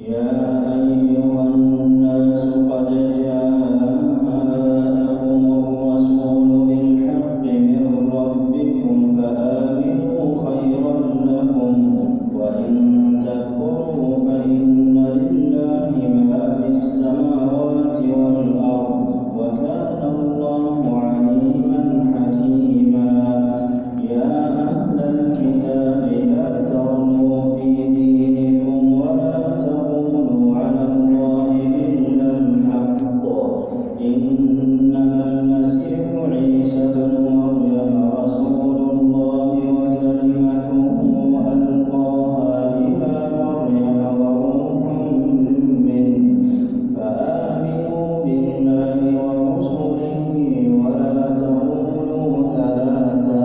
يا أيها الناس قد جاءكم الرسول بالحق من ربكم فآمنوا خيرا لكم وإن تكفروا فإن لله ما في السماوات والأرض وكان الله عليما حكيما. يا أهل الكتاب لا تغلوا في دينكم ولا تقولوا على الله إلا الحق إنما المسيح عيسى ابن مريم رسول الله وكلمته ألقاها إلى مريم وروح منه فآمنوا بالله ورسله ولا تقولوا ثلاثة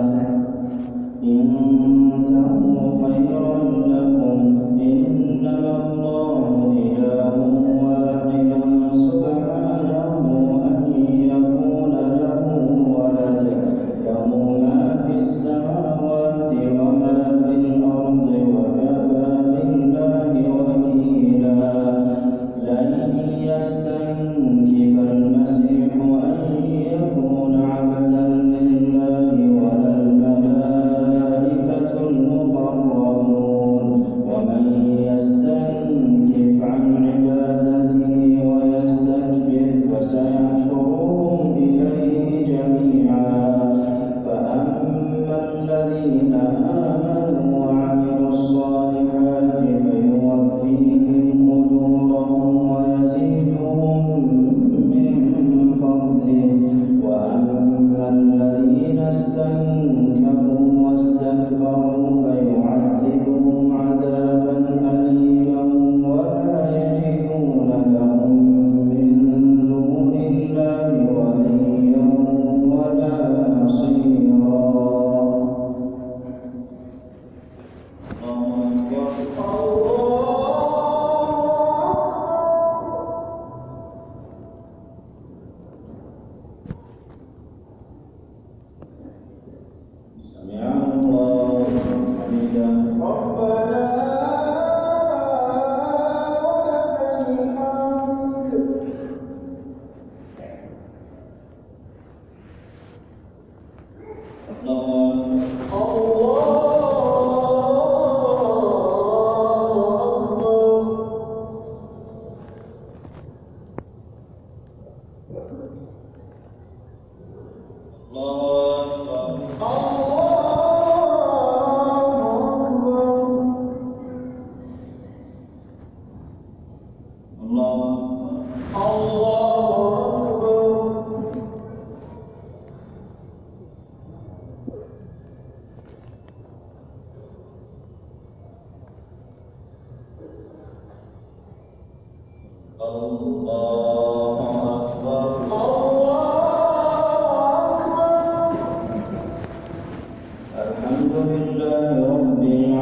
انتهوا خيرا لكم إنما الله إله واحد سبحانه أن يكون له ولد له ما في السماوات وما في الأرض وكفى بالله وكيلا. لن يستنكف المسيح أن يكون عبدا لله ولا الملائكة المقربون ومن يستنكف عن عبادته ويستكبر فسيحشرهم إليه جميعا. فأما الذين آمنوا وعملوا الصالحات فيوفيهم أجورهم ويزيدهم من فضله وأما الذين استنكفوا واستكبروا فيعذبهم عذابا أليما ولا يجدون لهم من دون الله وليا ولا نصيرا. الله سمع الله لمن حمده ربنا ولك الحمد. الحمد لله رب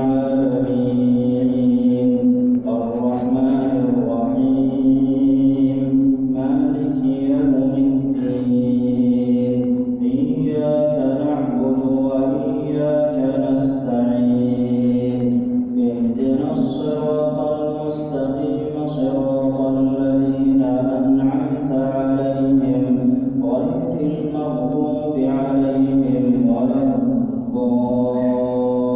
العالمين الرحمن الرحيم مالك يوم الدين إياك نعبد وإياك نستعين اهدنا الصراط المستقيم صراط الذين أنعمت عليهم غير المغضوب عليهم ولا الضالين.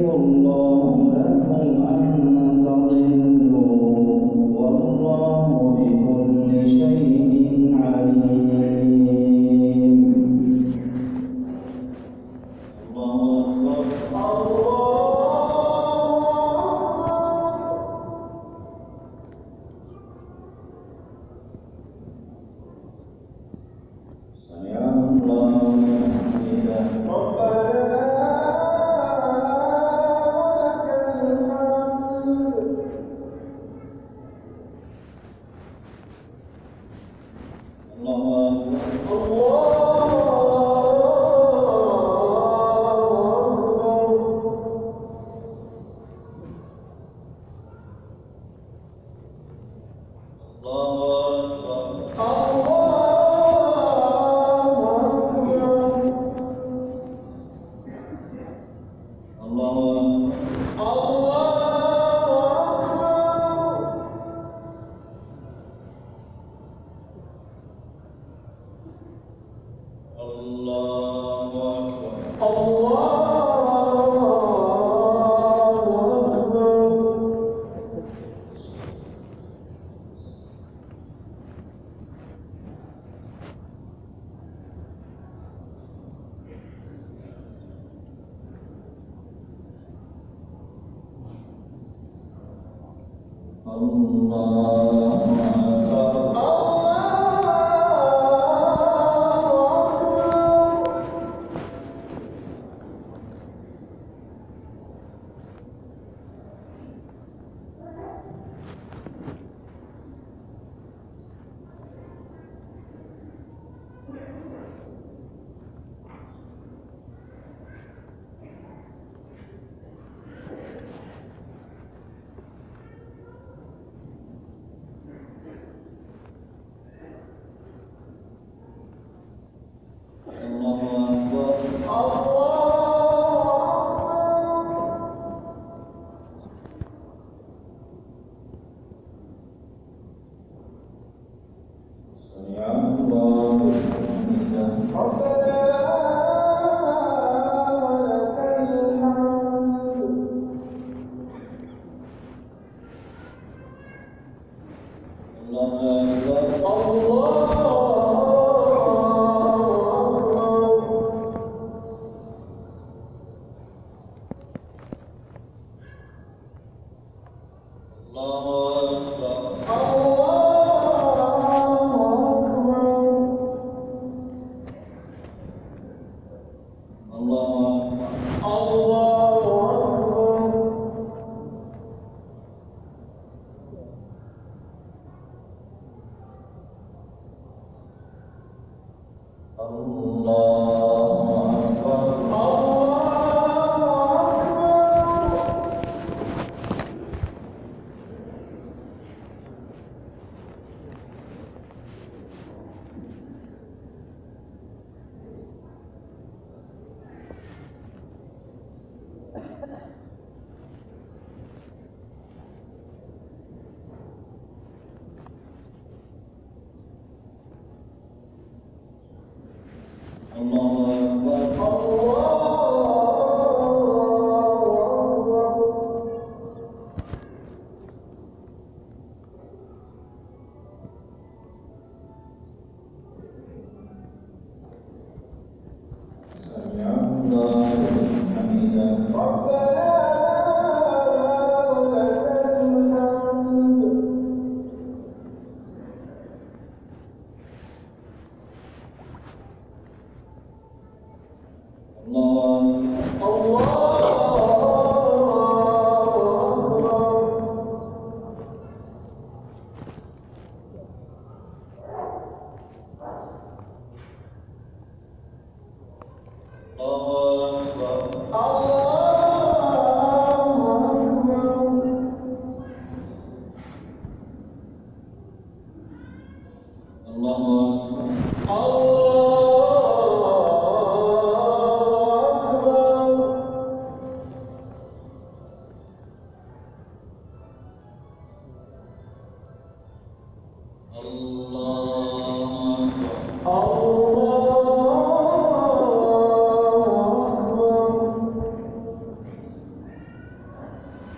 الله لكم أن تضلوا والله بكل شيء عليم. الله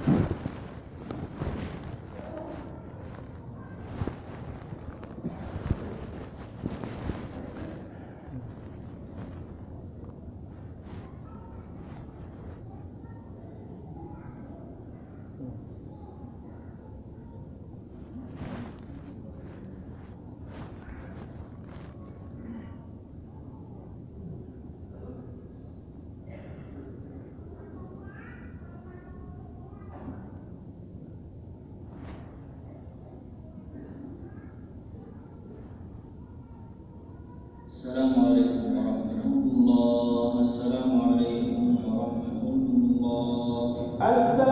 السلام عليكم ورحمة الله. السلام عليكم ورحمة الله.